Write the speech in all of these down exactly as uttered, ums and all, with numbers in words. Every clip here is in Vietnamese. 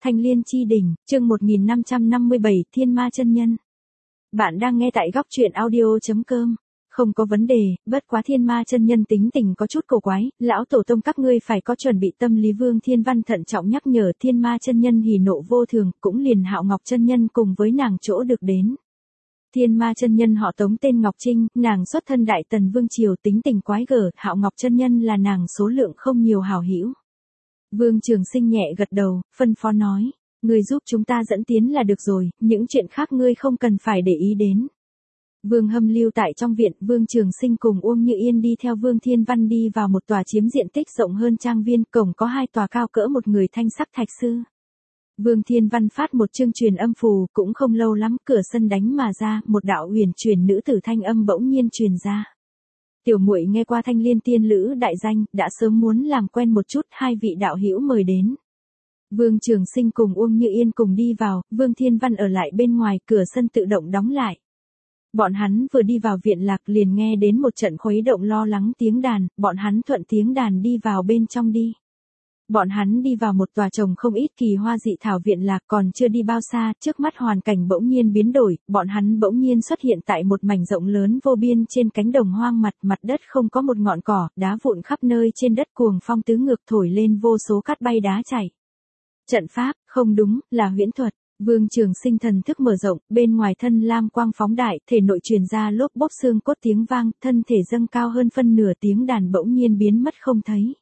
Thanh Liên Chi Đỉnh, chương một nghìn năm trăm năm mươi bảy, Thiên Ma Chân Nhân. Bạn đang nghe tại góc truyện audio chấm com. Không có vấn đề, bất quá Thiên Ma Chân Nhân tính tình có chút cổ quái, lão tổ tông các ngươi phải có chuẩn bị tâm lý. Vương Thiên Văn thận trọng nhắc nhở. Thiên Ma Chân Nhân hỉ nộ vô thường, cũng liền Hạo Ngọc Chân Nhân cùng với nàng chỗ được đến. Thiên Ma Chân Nhân họ Tống tên Ngọc Trinh, nàng xuất thân Đại Tần Vương triều, tính tình quái gở. Hạo Ngọc Chân Nhân là nàng số lượng không nhiều hảo hữu. Vương Trường Sinh nhẹ gật đầu, phân phó nói, ngươi giúp chúng ta dẫn tiến là được rồi, những chuyện khác ngươi không cần phải để ý đến. Vương Hâm lưu tại trong viện, Vương Trường Sinh cùng Uông Như Yên đi theo Vương Thiên Văn đi vào một tòa chiếm diện tích rộng hơn trang viên, cổng có hai tòa cao cỡ một người thanh sắc thạch sư. Vương Thiên Văn phát một chương truyền âm phù, cũng không lâu lắm, cửa sân đánh mà ra, một đạo huyền truyền nữ tử thanh âm bỗng nhiên truyền ra. Tiểu muội nghe qua Thanh Liên tiên lữ đại danh, đã sớm muốn làm quen một chút, hai vị đạo hữu mời đến. Vương Trường Sinh cùng Uông Như Yên cùng đi vào, Vương Thiên Văn ở lại bên ngoài, cửa sân tự động đóng lại. Bọn hắn vừa đi vào viện lạc liền nghe đến một trận khuấy động lo lắng tiếng đàn, bọn hắn thuận tiếng đàn đi vào bên trong đi. Bọn hắn đi vào một tòa trồng không ít kỳ hoa dị thảo viện lạc, còn chưa đi bao xa, trước mắt hoàn cảnh bỗng nhiên biến đổi, bọn hắn bỗng nhiên xuất hiện tại một mảnh rộng lớn vô biên trên cánh đồng hoang, mặt mặt đất không có một ngọn cỏ, đá vụn khắp nơi trên đất, cuồng phong tứ ngược thổi lên vô số cát bay đá chảy. Trận pháp, không đúng, là huyễn thuật. Vương Trường Sinh thần thức mở rộng, bên ngoài thân lam quang phóng đại, thể nội truyền ra lốp bốp xương cốt tiếng vang, thân thể dâng cao hơn phân nửa, tiếng đàn bỗng nhiên biến mất không thấy.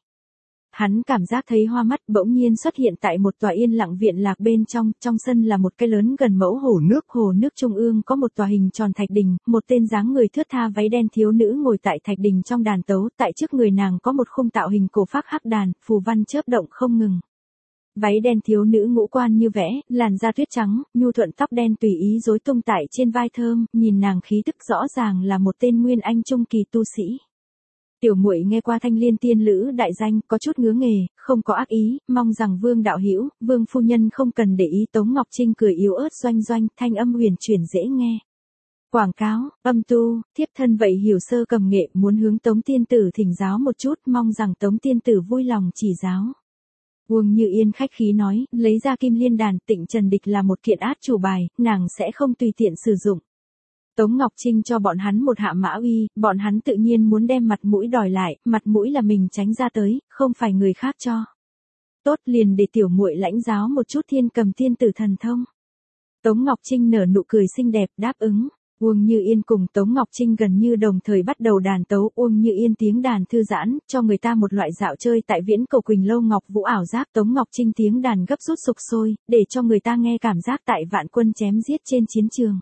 Hắn cảm giác thấy hoa mắt, bỗng nhiên xuất hiện tại một tòa yên lặng viện lạc bên trong, trong sân là một cái lớn gần mẫu hồ nước, hồ nước trung ương có một tòa hình tròn thạch đình, một tên dáng người thướt tha váy đen thiếu nữ ngồi tại thạch đình trong đàn tấu, tại trước người nàng có một khung tạo hình cổ phác hắc đàn, phù văn chớp động không ngừng. Váy đen thiếu nữ ngũ quan như vẽ, làn da tuyết trắng, nhu thuận tóc đen tùy ý rối tung tại trên vai thơm, nhìn nàng khí tức rõ ràng là một tên nguyên anh trung kỳ tu sĩ. Tiểu muội nghe qua Thanh Liên tiên lữ đại danh, có chút ngứa nghề, không có ác ý, mong rằng Vương đạo hữu, Vương phu nhân không cần để ý. Tống Ngọc Trinh cười yếu ớt doanh doanh, thanh âm huyền chuyển dễ nghe. Quảng cáo, âm tu, thiếp thân vậy hiểu sơ cầm nghệ, muốn hướng Tống tiên tử thỉnh giáo một chút, mong rằng Tống tiên tử vui lòng chỉ giáo. Uông Như Yên khách khí nói, lấy ra kim liên đàn, Tịnh Trần Địch là một kiện át chủ bài, nàng sẽ không tùy tiện sử dụng. Tống Ngọc Trinh cho bọn hắn một hạ mã uy, bọn hắn tự nhiên muốn đem mặt mũi đòi lại, mặt mũi là mình tránh ra tới, không phải người khác cho. Tốt, liền để tiểu muội lãnh giáo một chút thiên cầm tiên tử thần thông. Tống Ngọc Trinh nở nụ cười xinh đẹp đáp ứng. Uông Như Yên cùng Tống Ngọc Trinh gần như đồng thời bắt đầu đàn tấu. Uông Như Yên tiếng đàn thư giãn, cho người ta một loại dạo chơi tại viễn cầu Quỳnh Lâu Ngọc Vũ ảo giác. Tống Ngọc Trinh tiếng đàn gấp rút sục sôi, để cho người ta nghe cảm giác tại vạn quân chém giết trên chiến trường.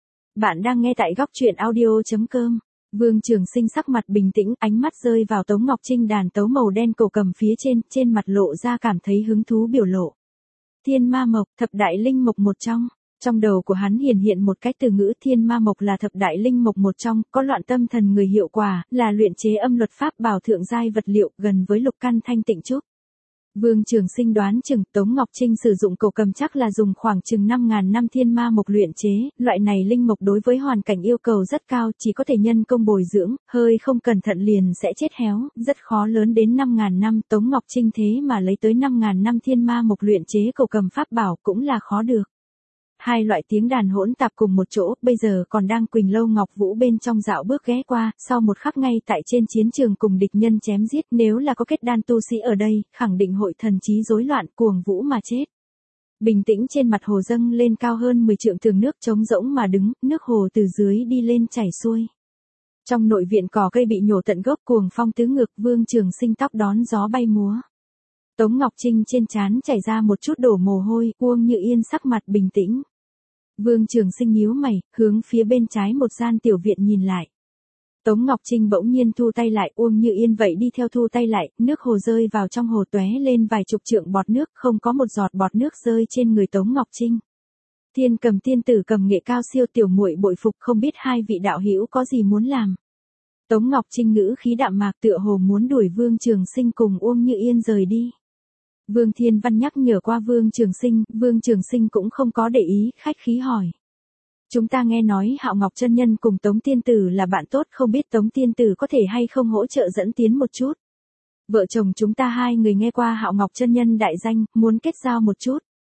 Bạn đang nghe tại góc truyện audio chấm com. Vương Trường Sinh sắc mặt bình tĩnh, ánh mắt rơi vào Tống Ngọc Trinh đàn tấu màu đen cổ cầm phía trên, trên mặt lộ ra cảm thấy hứng thú biểu lộ. Thiên ma mộc, thập đại linh mộc một trong. Trong đầu của hắn hiển hiện một cách từ ngữ, thiên ma mộc là thập đại linh mộc một trong, có loạn tâm thần người hiệu quả, là luyện chế âm luật pháp bảo thượng giai vật liệu, gần với lục căn thanh tịnh trúc. Vương Trường Sinh đoán chừng Tống Ngọc Trinh sử dụng cổ cầm chắc là dùng khoảng chừng năm ngàn năm thiên ma mộc luyện chế, loại này linh mộc đối với hoàn cảnh yêu cầu rất cao, chỉ có thể nhân công bồi dưỡng, hơi không cẩn thận liền sẽ chết héo, rất khó lớn đến năm ngàn năm. Tống Ngọc Trinh thế mà lấy tới năm ngàn năm thiên ma mộc luyện chế cổ cầm pháp bảo cũng là khó được. Hai loại tiếng đàn hỗn tạp cùng một chỗ, bây giờ còn đang Quỳnh Lâu Ngọc Vũ bên trong dạo bước ghé qua, sau một khắc ngay tại trên chiến trường cùng địch nhân chém giết, nếu là có kết đan tu sĩ ở đây, khẳng định hội thần trí rối loạn, cuồng vũ mà chết. Bình tĩnh trên mặt hồ dâng lên cao hơn mười trượng tường nước trống rỗng mà đứng, nước hồ từ dưới đi lên chảy xuôi. Trong nội viện cỏ cây bị nhổ tận gốc, cuồng phong tứ ngược, Vương Trường Sinh tóc đón gió bay múa. Tống Ngọc Trinh trên trán chảy ra một chút đổ mồ hôi, Uông Như Yên sắc mặt bình tĩnh. Vương Trường Sinh nhíu mày, hướng phía bên trái một gian tiểu viện nhìn lại. Tống Ngọc Trinh bỗng nhiên thu tay lại, Uông Như Yên vậy đi theo thu tay lại, nước hồ rơi vào trong hồ tóe lên vài chục trượng bọt nước, không có một giọt bọt nước rơi trên người Tống Ngọc Trinh. Thiên cầm tiên tử cầm nghệ cao siêu, tiểu muội bội phục, không biết hai vị đạo hữu có gì muốn làm. Tống Ngọc Trinh ngữ khí đạm mạc, tựa hồ muốn đuổi Vương Trường Sinh cùng Uông Như Yên rời đi. Vương Thiên Văn nhắc nhở qua Vương Trường Sinh, Vương Trường Sinh cũng không có để ý, khách khí hỏi. Chúng ta nghe nói Hạo Ngọc Chân Nhân cùng Tống Tiên Tử là bạn tốt, không biết Tống Tiên Tử có thể hay không hỗ trợ dẫn tiến một chút. Vợ chồng chúng ta hai người nghe qua Hạo Ngọc Chân Nhân đại danh, muốn kết giao một chút.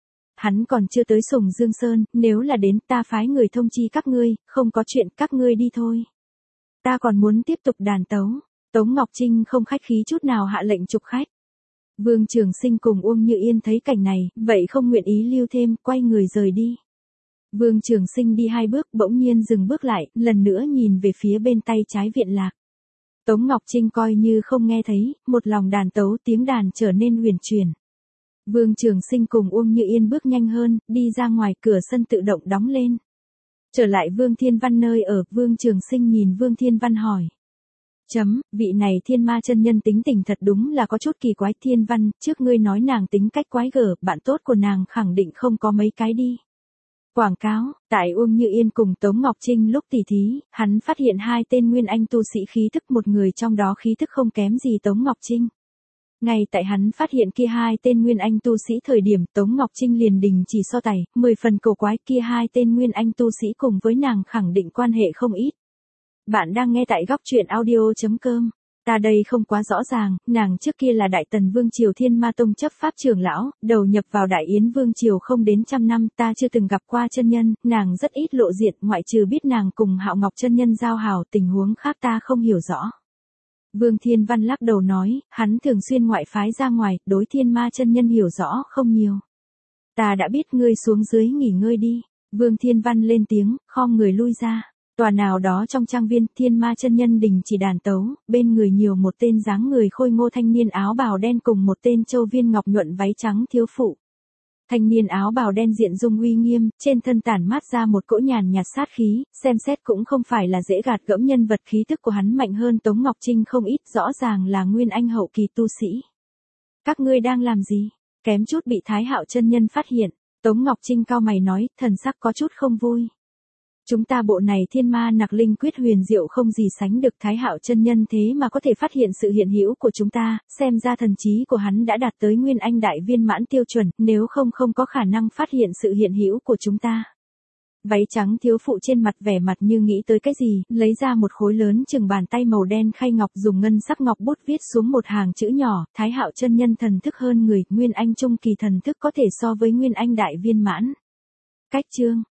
hắn còn chưa tới Sùng Dương Sơn, nếu là đến ta phái người thông chi các ngươi, không có chuyện các ngươi đi thôi. Ta còn muốn tiếp tục đàn tấu. Tống Ngọc Trinh không khách khí chút nào hạ lệnh trục khách. Vương Trường Sinh cùng Uông Như Yên thấy cảnh này, vậy không nguyện ý lưu thêm, quay người rời đi. Vương Trường Sinh đi hai bước bỗng nhiên dừng bước lại, lần nữa nhìn về phía bên tay trái viện lạc. Tống Ngọc Trinh coi như không nghe thấy, một lòng đàn tấu tiếng đàn trở nên huyền chuyển. Vương Trường Sinh cùng Uông Như Yên bước nhanh hơn, đi ra ngoài cửa sân tự động đóng lên. Trở lại Vương Thiên Văn nơi ở, Vương Trường Sinh nhìn Vương Thiên Văn hỏi. Chấm, vị này Thiên Ma chân nhân tính tình thật đúng là có chút kỳ quái. Thiên Văn, trước ngươi nói nàng tính cách quái gở, bạn tốt của nàng khẳng định không có mấy cái đi. Quảng cáo, tại Uông Như Yên cùng Tống Ngọc Trinh lúc tỉ thí, hắn phát hiện hai tên nguyên anh tu sĩ khí thức, một người trong đó khí thức không kém gì Tống Ngọc Trinh. Ngay tại hắn phát hiện kia hai tên nguyên anh tu sĩ thời điểm, Tống Ngọc Trinh liền đình chỉ so tài, mười phần cổ quái, kia hai tên nguyên anh tu sĩ cùng với nàng khẳng định quan hệ không ít. Bạn đang nghe tại góc truyện audio chấm com. Ta đây không quá rõ ràng, nàng trước kia là Đại Tần Vương Triều Thiên Ma Tông chấp pháp trưởng lão, đầu nhập vào Đại Yến Vương Triều không đến trăm năm, ta chưa từng gặp qua chân nhân, nàng rất ít lộ diện, ngoại trừ biết nàng cùng Hạo Ngọc chân nhân giao hảo, tình huống khác ta không hiểu rõ. Vương Thiên Văn lắc đầu nói, hắn thường xuyên ngoại phái ra ngoài, đối Thiên Ma chân nhân hiểu rõ không nhiều. Ta đã biết, ngươi xuống dưới nghỉ ngơi đi. Vương Thiên Văn lên tiếng, khom người lui ra. Tòa nào đó trong trang viên, Thiên Ma chân nhân đình chỉ đàn tấu, bên người nhiều một tên dáng người khôi ngô thanh niên áo bào đen cùng một tên châu viên ngọc nhuận váy trắng thiếu phụ. Thanh niên áo bào đen diện dung uy nghiêm, trên thân tản mát ra một cỗ nhàn nhạt sát khí, xem xét cũng không phải là dễ gạt gẫm, nhân vật khí tức của hắn mạnh hơn Tống Ngọc Trinh không ít, rõ ràng là nguyên anh hậu kỳ tu sĩ. Các ngươi đang làm gì? Kém chút bị Thái Hạo chân nhân phát hiện. Tống Ngọc Trinh cau mày nói, thần sắc có chút không vui. Chúng ta bộ này Thiên Ma Nặc Linh Quyết huyền diệu không gì sánh được, Thái Hạo chân nhân thế mà có thể phát hiện sự hiện hữu của chúng ta, xem ra thần trí của hắn đã đạt tới nguyên anh đại viên mãn tiêu chuẩn, nếu không không có khả năng phát hiện sự hiện hữu của chúng ta. Váy trắng thiếu phụ trên mặt vẻ mặt như nghĩ tới cái gì, lấy ra một khối lớn chừng bàn tay màu đen khay ngọc, dùng ngân sắc ngọc bút viết xuống một hàng chữ nhỏ, Thái Hạo chân nhân thần thức hơn người, nguyên anh trung kỳ thần thức có thể so với nguyên anh đại viên mãn. Cách chương